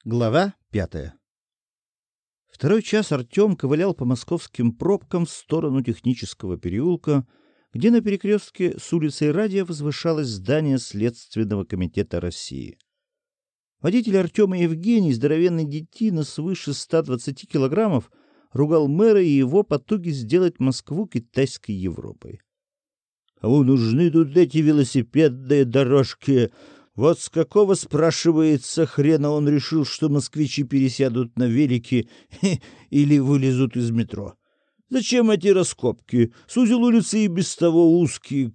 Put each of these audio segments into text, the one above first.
Глава 5. Второй час Артем ковылял по московским пробкам в сторону Технического переулка, где на перекрестке с улицей Радия возвышалось здание Следственного комитета России. Водитель Артема Евгений, здоровенный детина свыше 120 килограммов, ругал мэра и его потуги сделать Москву китайской Европой. «Кому нужны тут эти велосипедные дорожки? Вот с какого, спрашивается, хрена он решил, что москвичи пересядут на велики или вылезут из метро? Зачем эти раскопки? Сузил улицы и без того узкие,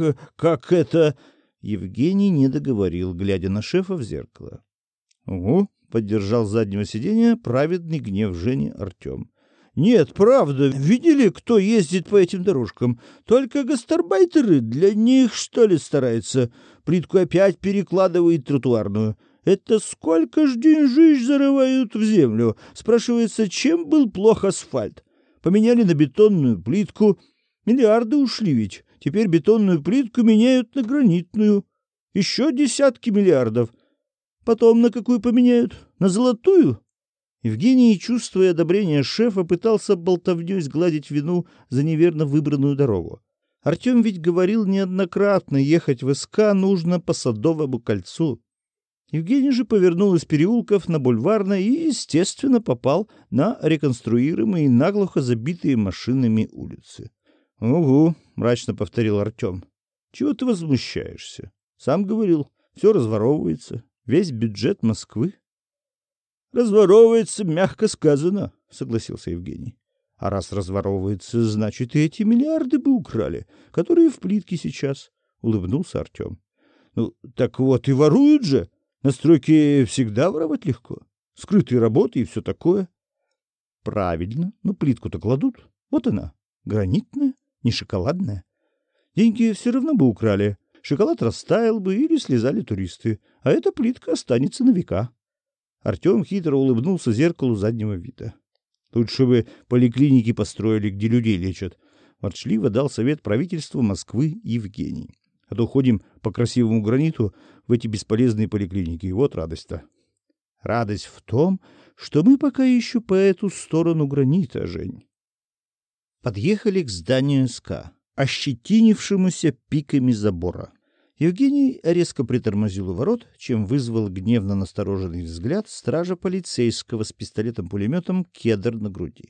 как это...» Евгений не договорил, глядя на шефа в зеркало. «Угу», — поддержал с заднего сиденья праведный гнев Жени Артем. «Нет, правда, видели, кто ездит по этим дорожкам? Только гастарбайтеры, для них, что ли, старается? Плитку опять перекладывает тротуарную. Это сколько ж деньжищ зарывают в землю? Спрашивается, чем был плох асфальт? Поменяли на бетонную плитку. Миллиарды ушли ведь. Теперь бетонную плитку меняют на гранитную. Еще десятки миллиардов. Потом на какую поменяют? На золотую?» Евгений, чувствуя одобрение шефа, пытался болтовнёй сгладить вину за неверно выбранную дорогу. Артем ведь говорил неоднократно, ехать в СК нужно по Садовому кольцу. Евгений же повернул из переулков на Бульварной и, естественно, попал на реконструируемые наглухо забитые машинами улицы. — Угу, — мрачно повторил Артем. — Чего ты возмущаешься? Сам говорил, все разворовывается, весь бюджет Москвы. «Разворовывается, мягко сказано», — согласился Евгений. «А раз разворовывается, значит, и эти миллиарды бы украли, которые в плитке сейчас», — улыбнулся Артем. «Ну, так вот и воруют же. На стройке всегда воровать легко. Скрытые работы и все такое». «Правильно, но плитку-то кладут. Вот она, гранитная, не шоколадная. Деньги все равно бы украли. Шоколад растаял бы или слезали туристы, а эта плитка останется на века». Артем хитро улыбнулся зеркалу заднего вида. «Лучше бы поликлиники построили, где людей лечат», — ворчливо дал совет правительству Москвы Евгений. «А то ходим по красивому граниту в эти бесполезные поликлиники. Вот радость-то». «Радость в том, что мы пока еще по эту сторону гранита, Жень». Подъехали к зданию СК, ощетинившемуся пиками забора. Евгений резко притормозил у ворот, чем вызвал гневно настороженный взгляд стража полицейского с пистолетом-пулеметом «Кедр» на груди.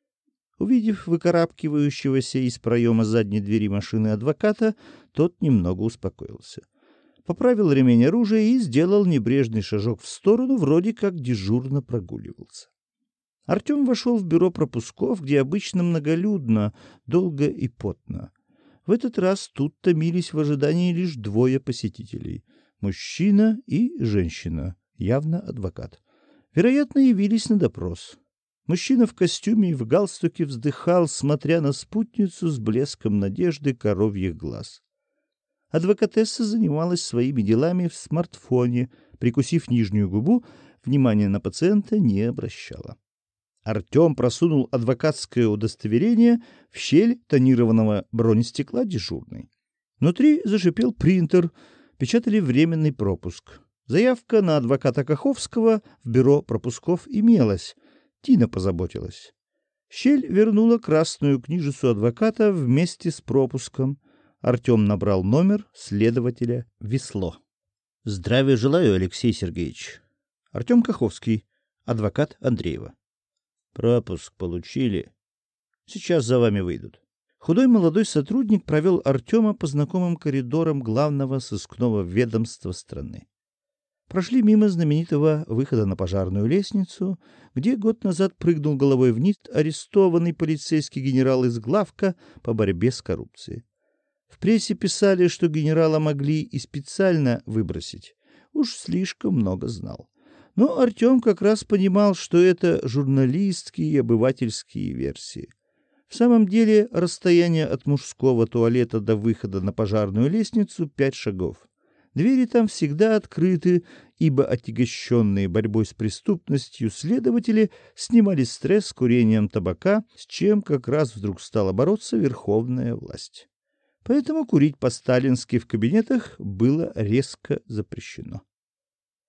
Увидев выкарабкивающегося из проема задней двери машины адвоката, тот немного успокоился. Поправил ремень оружия и сделал небрежный шажок в сторону, вроде как дежурно прогуливался. Артем вошел в бюро пропусков, где обычно многолюдно, долго и потно. В этот раз тут томились в ожидании лишь двое посетителей — мужчина и женщина, явно адвокат. Вероятно, явились на допрос. Мужчина в костюме и в галстуке вздыхал, смотря на спутницу с блеском надежды коровьих глаз. Адвокатесса занималась своими делами в смартфоне, прикусив нижнюю губу, внимания на пациента не обращала. Артем просунул адвокатское удостоверение в щель тонированного бронестекла дежурной. Внутри зашипел принтер, печатали временный пропуск. Заявка на адвоката Каховского в бюро пропусков имелась. Тина позаботилась. Щель вернула красную книжицу адвоката вместе с пропуском. Артем набрал номер следователя Весло. — Здравия желаю, Алексей Сергеевич. Артем Каховский, адвокат Андреева. «Пропуск получили. Сейчас за вами выйдут». Худой молодой сотрудник провел Артема по знакомым коридорам главного сыскного ведомства страны. Прошли мимо знаменитого выхода на пожарную лестницу, где год назад прыгнул головой вниз арестованный полицейский генерал из главка по борьбе с коррупцией. В прессе писали, что генерала могли и специально выбросить. Уж слишком много знал. Но Артем как раз понимал, что это журналистские и обывательские версии. В самом деле расстояние от мужского туалета до выхода на пожарную лестницу 5 шагов. Двери там всегда открыты, ибо отягощенные борьбой с преступностью следователи снимали стресс курением табака, с чем как раз вдруг стала бороться верховная власть. Поэтому курить по-сталински в кабинетах было резко запрещено.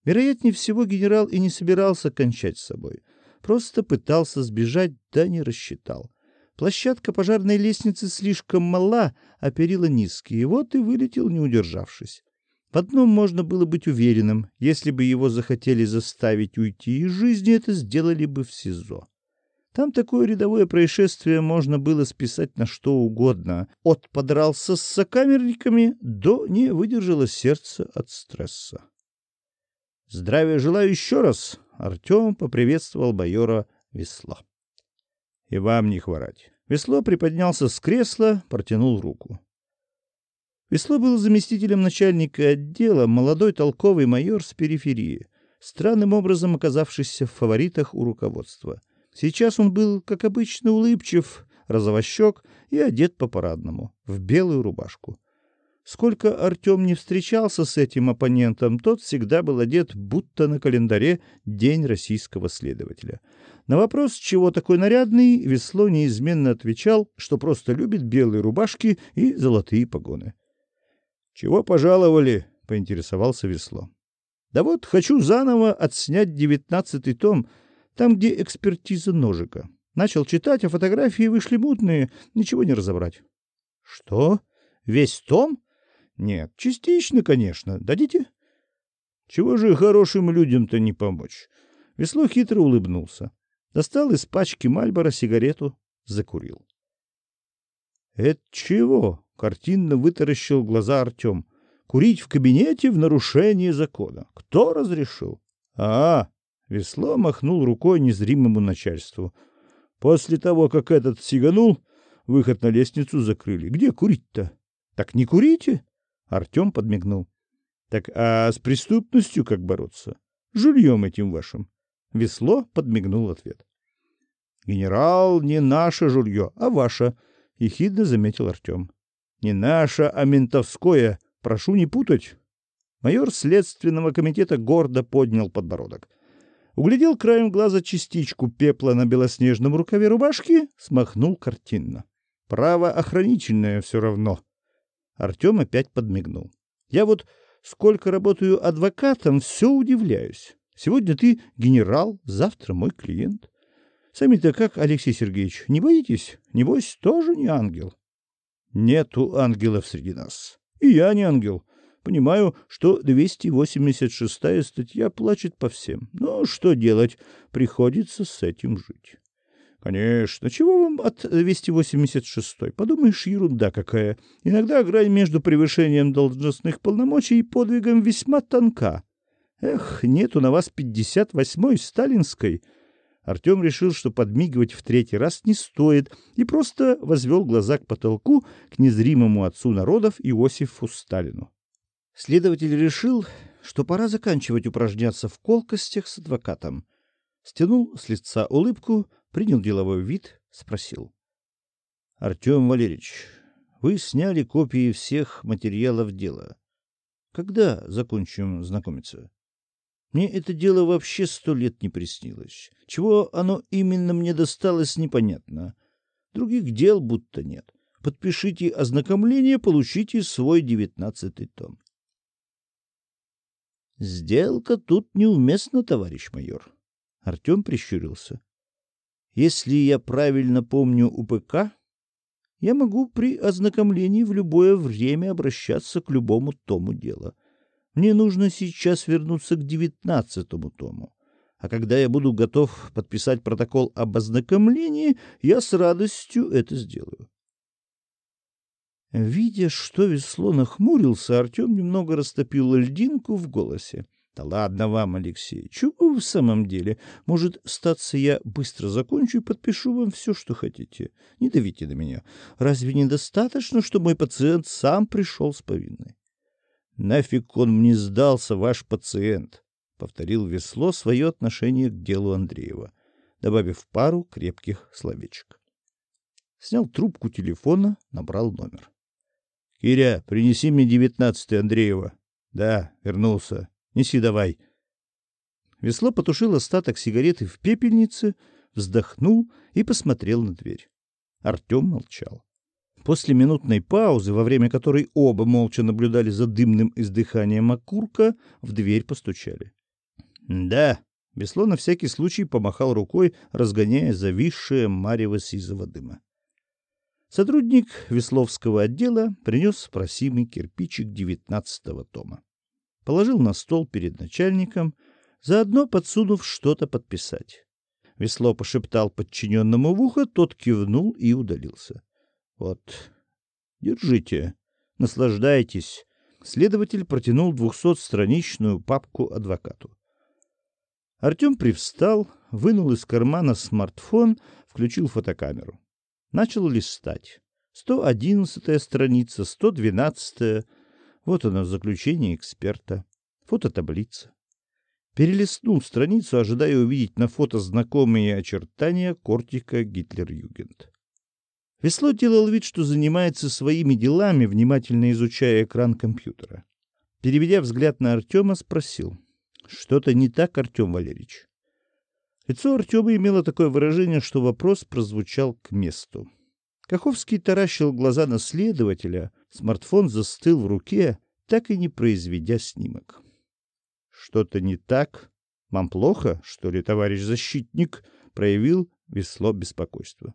Вероятнее всего, генерал и не собирался кончать с собой. Просто пытался сбежать, да не рассчитал. Площадка пожарной лестницы слишком мала, а перила низкие, вот и вылетел, не удержавшись. В одном можно было быть уверенным: если бы его захотели заставить уйти из жизни, это сделали бы в СИЗО. Там такое рядовое происшествие можно было списать на что угодно. От подрался с сокамерниками до не выдержало сердце от стресса. «Здравия желаю еще раз!» — Артем поприветствовал майора Весло. «И вам не хворать». Весло приподнялся с кресла, протянул руку. Весло был заместителем начальника отдела, молодой толковый майор с периферии, странным образом оказавшийся в фаворитах у руководства. Сейчас он был, как обычно, улыбчив, розовощек и одет по-парадному, в белую рубашку. Сколько Артем не встречался с этим оппонентом, тот всегда был одет, будто на календаре День российского следователя. На вопрос, чего такой нарядный, Весло неизменно отвечал, что просто любит белые рубашки и золотые погоны. «Чего пожаловали?» — поинтересовался Весло. «Да вот, хочу заново отснять 19-й том, там, где экспертиза ножика. Начал читать, а фотографии вышли мутные, ничего не разобрать». «Что? Весь том?» «Нет, частично, конечно. Дадите?» «Чего же хорошим людям-то не помочь?» Весло хитро улыбнулся. Достал из пачки Мальборо сигарету, закурил. «Это чего?» — картинно вытаращил глаза Артем. «Курить в кабинете в нарушении закона. Кто разрешил?» Весло махнул рукой незримому начальству. «После того, как этот сиганул, выход на лестницу закрыли. Где курить-то?» «Так не курите?» Артем подмигнул. «Так а с преступностью как бороться? Жульем этим вашим?» Весло подмигнул в ответ. «Генерал, не наше жулье, а ваше», — ехидно заметил Артем. «Не наше, а ментовское. Прошу не путать». Майор Следственного комитета гордо поднял подбородок. Углядел краем глаза частичку пепла на белоснежном рукаве рубашки, смахнул картинно. «Правоохранительное все равно». Артем опять подмигнул. «Я вот сколько работаю адвокатом, все удивляюсь. Сегодня ты генерал, завтра мой клиент. Сами-то как, Алексей Сергеевич, не боитесь? Небось, тоже не ангел?» «Нету ангелов среди нас. И я не ангел. Понимаю, что 286-я статья плачет по всем. Но что делать? Приходится с этим жить». «Конечно. Чего вам от 286-й? Подумаешь, ерунда какая. Иногда грань между превышением должностных полномочий и подвигом весьма тонка. Эх, нету на вас 58-й сталинской». Артем решил, что подмигивать в третий раз не стоит, и просто возвел глаза к потолку, к незримому отцу народов Иосифу Сталину. Следователь решил, что пора заканчивать упражняться в колкостях с адвокатом. Стянул с лица улыбку, принял деловой вид, спросил: «Артем Валерьевич, вы сняли копии всех материалов дела. Когда закончим знакомиться? Мне это дело вообще 100 лет не приснилось. Чего оно именно мне досталось, непонятно. Других дел будто нет. Подпишите ознакомление, получите свой 19-й том». «Сделка тут неуместна, товарищ майор». Артем прищурился. «Если я правильно помню УПК, я могу при ознакомлении в любое время обращаться к любому тому дела. Мне нужно сейчас вернуться к 19-му тому. А когда я буду готов подписать протокол об ознакомлении, я с радостью это сделаю». Видя, что Весло нахмурился, Артем немного растопил льдинку в голосе. «Да ладно вам, Алексей, чего вы в самом деле? Может, статься я быстро закончу и подпишу вам все, что хотите. Не давите на меня. Разве недостаточно, что мой пациент сам пришел с повинной?» «Нафиг он мне сдался, ваш пациент», — повторил Весло свое отношение к делу Андреева, добавив пару крепких словечек. Снял трубку телефона, набрал номер. «Киря, принеси мне 19-й Андреева». «Да, вернулся. Неси давай». Весло потушил остаток сигареты в пепельнице, вздохнул и посмотрел на дверь. Артем молчал. После минутной паузы, во время которой оба молча наблюдали за дымным издыханием окурка, в дверь постучали. Да, Весло на всякий случай помахал рукой, разгоняя зависшее марево сизого дыма. Сотрудник Весловского отдела принес просимый кирпичик 19-го тома. Положил на стол перед начальником, заодно подсунув что-то подписать. Весло пошептал подчиненному в ухо, тот кивнул и удалился. Вот, держите, наслаждайтесь. Следователь протянул 200-страничную папку адвокату. Артем привстал, вынул из кармана смартфон, включил фотокамеру. Начал листать. 111-я страница, 112-я. Вот оно, заключение эксперта. Фототаблица. Перелистнул страницу, ожидая увидеть на фото знакомые очертания кортика Гитлер-Югенд. Весло делал вид, что занимается своими делами, внимательно изучая экран компьютера. Переведя взгляд на Артема, спросил: «Что-то не так, Артем Валерьевич?» Лицо Артема имело такое выражение, что вопрос прозвучал к месту. Каховский таращил глаза на следователя, смартфон застыл в руке, так и не произведя снимок. «Что-то не так? Вам плохо, что ли, товарищ защитник?» — проявил Весло беспокойство.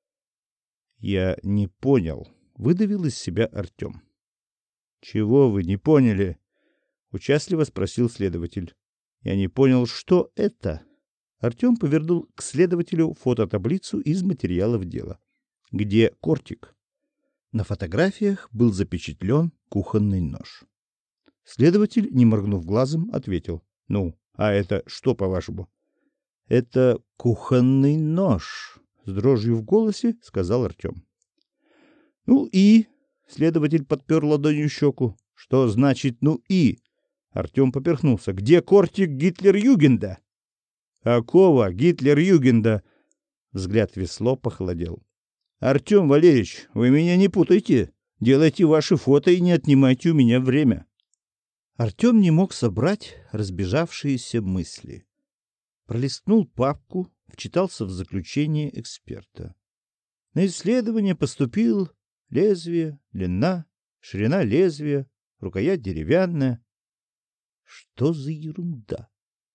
«Я не понял», — выдавил из себя Артем. «Чего вы не поняли?» — участливо спросил следователь. «Я не понял, что это?» Артем повернул к следователю фототаблицу из материалов дела. «Где кортик?» На фотографиях был запечатлен кухонный нож. Следователь, не моргнув глазом, ответил: «Ну, а это что, по-вашему?» «Это кухонный нож», — с дрожью в голосе сказал Артем. «Ну и?» — следователь подпер ладонью щеку. «Что значит «ну и»?» Артем поперхнулся. «Где кортик Гитлер-Югенда?» «Какого Гитлер-Югенда?» Взгляд Весло похолодел. «Артем Валерьевич, вы меня не путайте. Делайте ваши фото и не отнимайте у меня время». Артем не мог собрать разбежавшиеся мысли. Пролистнул папку, вчитался в заключение эксперта. На исследование поступил лезвие, длина, ширина лезвия, рукоять деревянная. Что за ерунда?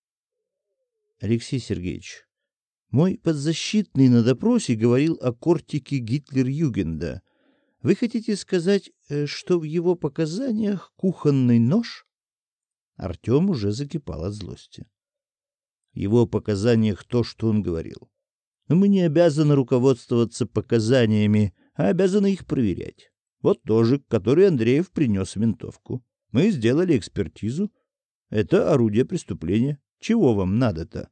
Алексей Сергеевич, мой подзащитный на допросе говорил о кортике Гитлер-Югенда. Вы хотите сказать, что в его показаниях кухонный нож? Артем уже закипал от злости. В его показаниях то, что он говорил. Но мы не обязаны руководствоваться показаниями, а обязаны их проверять. Вот ножик, который Андреев принес в ментовку. Мы сделали экспертизу. Это орудие преступления. Чего вам надо-то?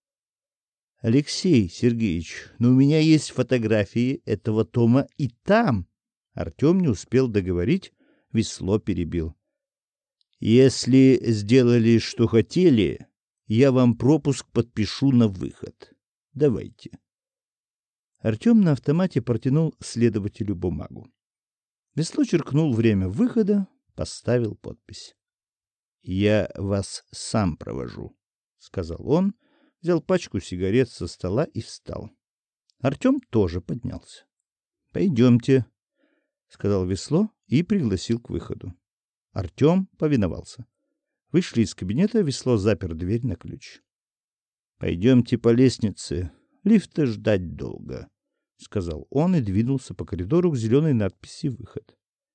Алексей Сергеевич, но у меня есть фотографии этого тома и там. Артем не успел договорить, Весло перебил. Если сделали, что хотели, я вам пропуск подпишу на выход. Давайте. Артем на автомате протянул следователю бумагу. Весло черкнул время выхода, поставил подпись. «Я вас сам провожу», — сказал он, взял пачку сигарет со стола и встал. Артем тоже поднялся. «Пойдемте», — сказал Весло и пригласил к выходу. Артем повиновался. Вышли из кабинета, Весло запер дверь на ключ. «Пойдемте по лестнице, лифта ждать долго», — сказал он и двинулся по коридору к зеленой надписи «Выход».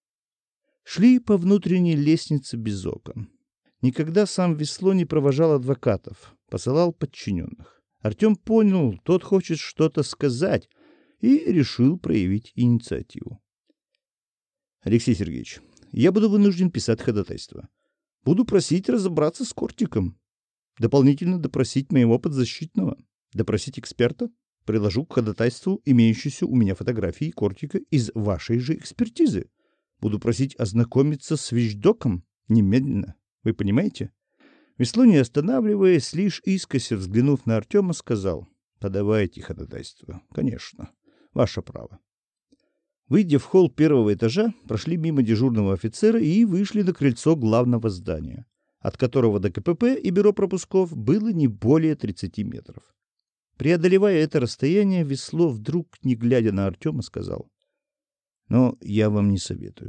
Шли по внутренней лестнице без окон. Никогда сам Весло не провожал адвокатов, посылал подчиненных. Артем понял, тот хочет что-то сказать, и решил проявить инициативу. «Алексей Сергеевич, я буду вынужден писать ходатайство. Буду просить разобраться с кортиком. Дополнительно допросить моего подзащитного. Допросить эксперта. Приложу к ходатайству имеющиеся у меня фотографии кортика из вашей же экспертизы. Буду просить ознакомиться с вещдоком немедленно. Вы понимаете?» Весло, не останавливаясь, лишь искося взглянув на Артема, сказал: «Подавайте ходатайство. Конечно. Ваше право». Выйдя в холл первого этажа, прошли мимо дежурного офицера и вышли на крыльцо главного здания, от которого до КПП и бюро пропусков было не более 30 метров. Преодолевая это расстояние, Весло вдруг, не глядя на Артема, сказал: «Но я вам не советую.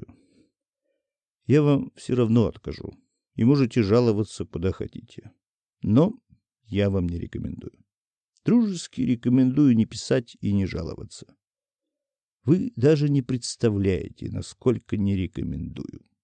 Я вам все равно откажу, и можете жаловаться куда хотите. Но я вам не рекомендую. Дружески рекомендую не писать и не жаловаться. Вы даже не представляете, насколько не рекомендую.